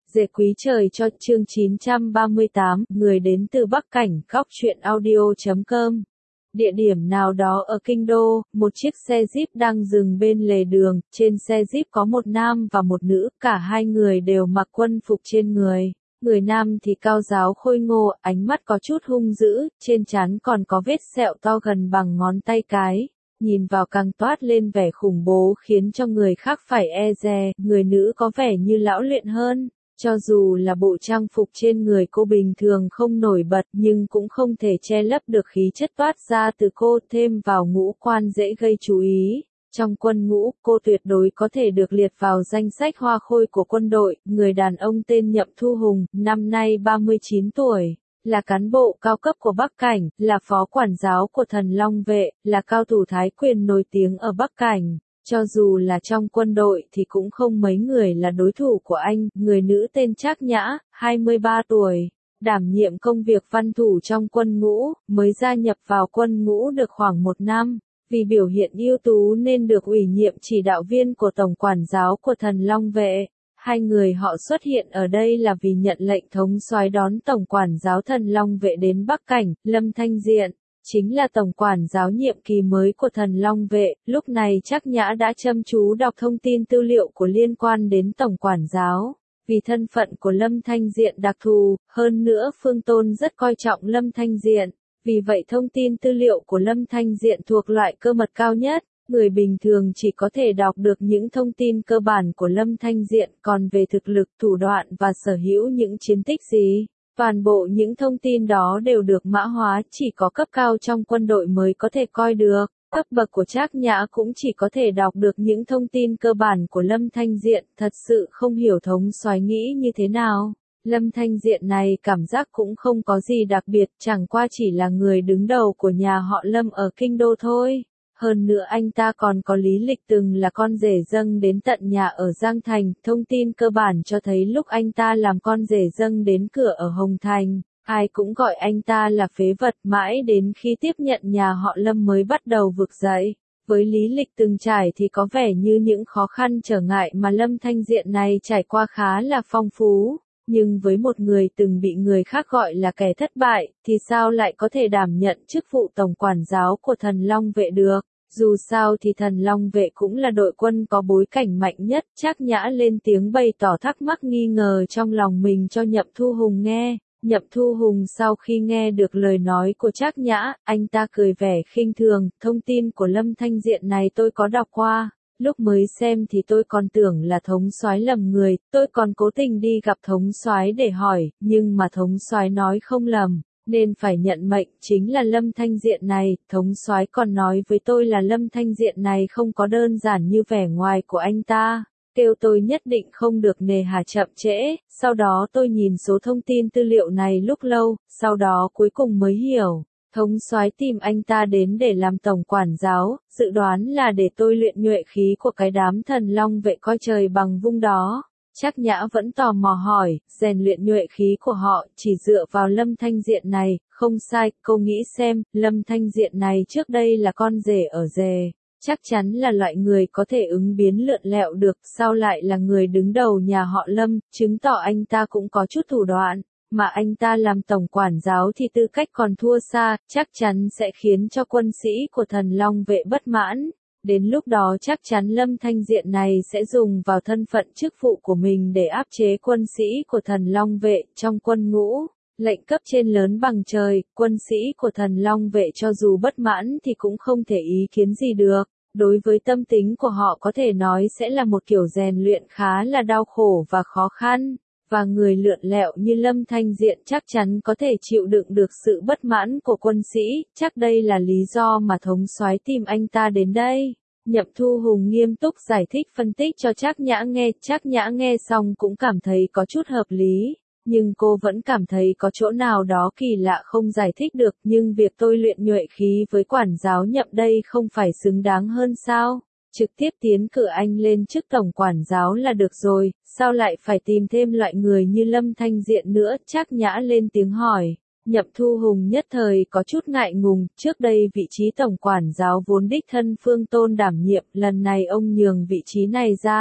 Dệt quý trời cho chương 938, người đến từ Bắc Cảnh, góc truyện audio.com. Địa điểm nào đó ở Kinh Đô, một chiếc xe Jeep đang dừng bên lề đường, trên xe Jeep có một nam và một nữ, cả hai người đều mặc quân phục trên người. Người nam thì cao ráo khôi ngô, ánh mắt có chút hung dữ, trên trán còn có vết sẹo to gần bằng ngón tay cái. Nhìn vào càng toát lên vẻ khủng bố khiến cho người khác phải e dè, người nữ có vẻ như lão luyện hơn. Cho dù là bộ trang phục trên người cô bình thường không nổi bật nhưng cũng không thể che lấp được khí chất toát ra từ cô, thêm vào ngũ quan dễ gây chú ý. Trong quân ngũ, cô tuyệt đối có thể được liệt vào danh sách hoa khôi của quân đội. Người đàn ông tên Nhậm Thu Hùng, năm nay 39 tuổi, là cán bộ cao cấp của Bắc Cảnh, là phó quản giáo của Thần Long Vệ, là cao thủ thái quyền nổi tiếng ở Bắc Cảnh. Cho dù là trong quân đội thì cũng không mấy người là đối thủ của anh. Người nữ tên Trác Nhã, 23 tuổi, đảm nhiệm công việc văn thủ trong quân ngũ, mới gia nhập vào quân ngũ được khoảng 1 năm. Vì biểu hiện ưu tú nên được ủy nhiệm chỉ đạo viên của Tổng quản giáo của Thần Long Vệ. Hai người họ xuất hiện ở đây là vì nhận lệnh thống soái đón Tổng quản giáo Thần Long Vệ đến Bắc Cảnh. Lâm Thanh Diện chính là tổng quản giáo nhiệm kỳ mới của Thần Long Vệ. Lúc này Trác Nhã đã chăm chú đọc thông tin tư liệu của liên quan đến tổng quản giáo. Vì thân phận của Lâm Thanh Diện đặc thù, hơn nữa Phương Tôn rất coi trọng Lâm Thanh Diện. Vì vậy thông tin tư liệu của Lâm Thanh Diện thuộc loại cơ mật cao nhất. Người bình thường chỉ có thể đọc được những thông tin cơ bản của Lâm Thanh Diện, còn về thực lực, thủ đoạn và sở hữu những chiến tích gì, toàn bộ những thông tin đó đều được mã hóa, chỉ có cấp cao trong quân đội mới có thể coi được. Cấp bậc của Trác Nhã cũng chỉ có thể đọc được những thông tin cơ bản của Lâm Thanh Diện, thật sự không hiểu thống soái nghĩ như thế nào. Lâm Thanh Diện này cảm giác cũng không có gì đặc biệt, chẳng qua chỉ là người đứng đầu của nhà họ Lâm ở Kinh Đô thôi. Hơn nữa anh ta còn có lý lịch từng là con rể dâng đến tận nhà ở Giang Thành. Thông tin cơ bản cho thấy lúc anh ta làm con rể dâng đến cửa ở Hồng Thành, ai cũng gọi anh ta là phế vật, mãi đến khi tiếp nhận nhà họ Lâm mới bắt đầu vực dậy. Với lý lịch từng trải thì có vẻ như những khó khăn trở ngại mà Lâm Thanh Diện này trải qua khá là phong phú. Nhưng với một người từng bị người khác gọi là kẻ thất bại, thì sao lại có thể đảm nhận chức vụ tổng quản giáo của Thần Long Vệ được? Dù sao thì Thần Long Vệ cũng là đội quân có bối cảnh mạnh nhất. Trác Nhã lên tiếng bày tỏ thắc mắc nghi ngờ trong lòng mình cho Nhậm Thu Hùng nghe. Nhậm Thu Hùng sau khi nghe được lời nói của Trác Nhã, anh ta cười vẻ khinh thường. Thông tin của Lâm Thanh Diện này tôi có đọc qua. Lúc mới xem thì tôi còn tưởng là thống soái lầm người, tôi còn cố tình đi gặp thống soái để hỏi, nhưng mà thống soái nói không lầm, nên phải nhận mệnh, chính là Lâm Thanh Diện này. Thống soái còn nói với tôi là Lâm Thanh Diện này không có đơn giản như vẻ ngoài của anh ta, kêu tôi nhất định không được nề hà chậm trễ. Sau đó tôi nhìn số thông tin tư liệu này lúc lâu, sau đó cuối cùng mới hiểu. Thống soái tìm anh ta đến để làm tổng quản giáo, dự đoán là để tôi luyện nhuệ khí của cái đám Thần Long Vệ coi trời bằng vung đó. Trác Nhã vẫn tò mò hỏi, rèn luyện nhuệ khí của họ chỉ dựa vào Lâm Thanh Diện này? Không sai, cô nghĩ xem, Lâm Thanh Diện này trước đây là con rể ở Dề, chắc chắn là loại người có thể ứng biến lượn lẹo được, sao lại là người đứng đầu nhà họ Lâm, chứng tỏ anh ta cũng có chút thủ đoạn. Mà anh ta làm tổng quản giáo thì tư cách còn thua xa, chắc chắn sẽ khiến cho quân sĩ của Thần Long Vệ bất mãn. Đến lúc đó chắc chắn Lâm Thanh Diện này sẽ dùng vào thân phận chức vụ của mình để áp chế quân sĩ của Thần Long Vệ. Trong quân ngũ, lệnh cấp trên lớn bằng trời, quân sĩ của Thần Long Vệ cho dù bất mãn thì cũng không thể ý kiến gì được. Đối với tâm tính của họ có thể nói sẽ là một kiểu rèn luyện khá là đau khổ và khó khăn. Và người lượn lẹo như Lâm Thanh Diện chắc chắn có thể chịu đựng được sự bất mãn của quân sĩ, chắc đây là lý do mà thống soái tìm anh ta đến đây. Nhậm Thu Hùng nghiêm túc giải thích phân tích cho Trác Nhã nghe. Trác Nhã nghe xong cũng cảm thấy có chút hợp lý, nhưng cô vẫn cảm thấy có chỗ nào đó kỳ lạ không giải thích được. Nhưng việc tôi luyện nhuệ khí với quản giáo Nhậm đây không phải xứng đáng hơn sao? Trực tiếp tiến cử anh lên chức tổng quản giáo là được rồi, sao lại phải tìm thêm loại người như Lâm Thanh Diện nữa? Trác Nhã lên tiếng hỏi. Nhậm Thu Hùng nhất thời có chút ngại ngùng, trước đây vị trí tổng quản giáo vốn đích thân Phương Tôn đảm nhiệm, lần này ông nhường vị trí này ra,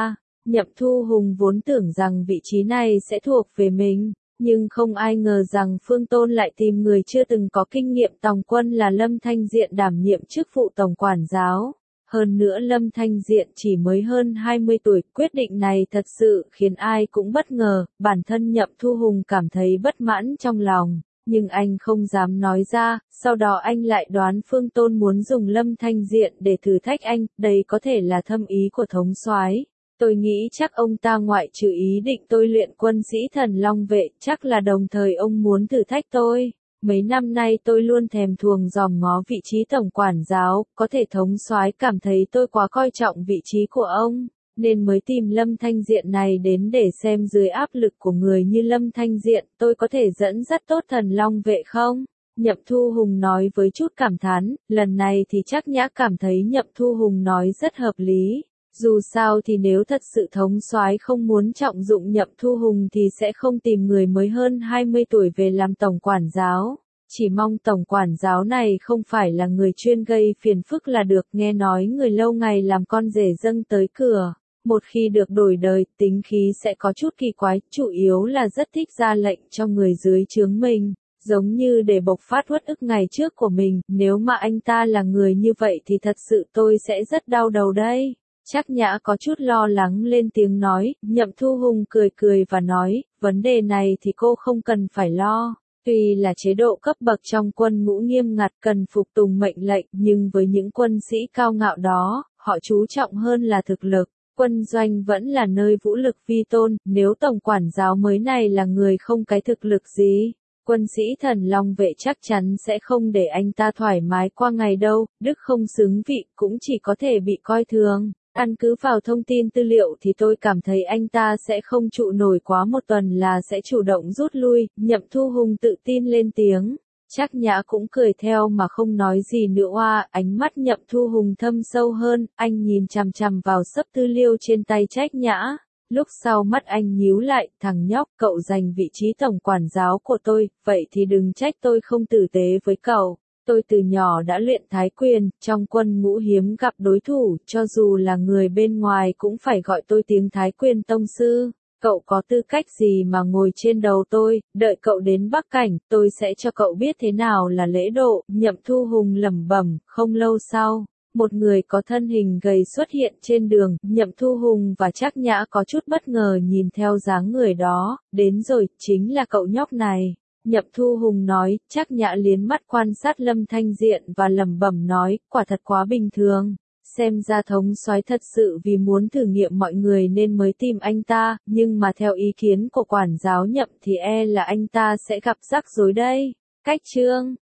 Nhậm Thu Hùng vốn tưởng rằng vị trí này sẽ thuộc về mình, nhưng không ai ngờ rằng Phương Tôn lại tìm người chưa từng có kinh nghiệm tòng quân là Lâm Thanh Diện đảm nhiệm chức vụ tổng quản giáo. Hơn nữa Lâm Thanh Diện chỉ mới hơn 20 tuổi, quyết định này thật sự khiến ai cũng bất ngờ, bản thân Nhậm Thu Hùng cảm thấy bất mãn trong lòng, nhưng anh không dám nói ra, sau đó anh lại đoán Phương Tôn muốn dùng Lâm Thanh Diện để thử thách anh, đây có thể là thâm ý của thống soái. Tôi nghĩ chắc ông ta ngoại trừ ý định tôi luyện quân sĩ Thần Long vệ, chắc là đồng thời ông muốn thử thách tôi. Mấy năm nay tôi luôn thèm thuồng dòm ngó vị trí tổng quản giáo, có thể thống soái cảm thấy tôi quá coi trọng vị trí của ông, nên mới tìm Lâm Thanh Diện này đến để xem dưới áp lực của người như Lâm Thanh Diện, tôi có thể dẫn dắt tốt Thần Long vệ không? Nhậm Thu Hùng nói với chút cảm thán, lần này thì Trác Nhã cảm thấy Nhậm Thu Hùng nói rất hợp lý. Dù sao thì nếu thật sự thống soái không muốn trọng dụng Nhậm Thu Hùng thì sẽ không tìm người mới hơn 20 tuổi về làm tổng quản giáo. Chỉ mong tổng quản giáo này không phải là người chuyên gây phiền phức là được, nghe nói người lâu ngày làm con rể dâng tới cửa. Một khi được đổi đời, tính khí sẽ có chút kỳ quái, chủ yếu là rất thích ra lệnh cho người dưới trướng mình. Giống như để bộc phát uất ức ngày trước của mình, nếu mà anh ta là người như vậy thì thật sự tôi sẽ rất đau đầu đây. Trác Nhã có chút lo lắng lên tiếng nói, Nhậm Thu Hùng cười cười và nói, vấn đề này thì cô không cần phải lo. Tuy là chế độ cấp bậc trong quân ngũ nghiêm ngặt cần phục tùng mệnh lệnh, nhưng với những quân sĩ cao ngạo đó, họ chú trọng hơn là thực lực. Quân doanh vẫn là nơi vũ lực vi tôn, nếu tổng quản giáo mới này là người không cái thực lực gì, quân sĩ Thần Long vệ chắc chắn sẽ không để anh ta thoải mái qua ngày đâu, đức không xứng vị cũng chỉ có thể bị coi thường. Căn cứ vào thông tin tư liệu thì tôi cảm thấy anh ta sẽ không trụ nổi quá một tuần là sẽ chủ động rút lui, Nhậm Thu Hùng tự tin lên tiếng. Trác Nhã cũng cười theo mà không nói gì nữa. Ánh mắt Nhậm Thu Hùng thâm sâu hơn, anh nhìn chằm chằm vào xấp tư liệu trên tay Trác Nhã. Lúc sau mắt anh nhíu lại, thằng nhóc, cậu giành vị trí tổng quản giáo của tôi, vậy thì đừng trách tôi không tử tế với cậu. Tôi từ nhỏ đã luyện thái quyền, trong quân ngũ hiếm gặp đối thủ, cho dù là người bên ngoài cũng phải gọi tôi tiếng thái quyền tông sư. Cậu có tư cách gì mà ngồi trên đầu tôi, đợi cậu đến Bắc Cảnh, tôi sẽ cho cậu biết thế nào là lễ độ. Nhậm Thu Hùng lẩm bẩm, không lâu sau, một người có thân hình gầy xuất hiện trên đường, Nhậm Thu Hùng và Trác Nhã có chút bất ngờ nhìn theo dáng người đó, đến rồi, chính là cậu nhóc này. Nhậm Thu Hùng nói, Trác Nhã liến mắt quan sát Lâm Thanh Diện và lẩm bẩm nói, quả thật quá bình thường. Xem ra thống soái thật sự vì muốn thử nghiệm mọi người nên mới tìm anh ta, nhưng mà theo ý kiến của quản giáo Nhậm thì là anh ta sẽ gặp rắc rối đây. Cách chương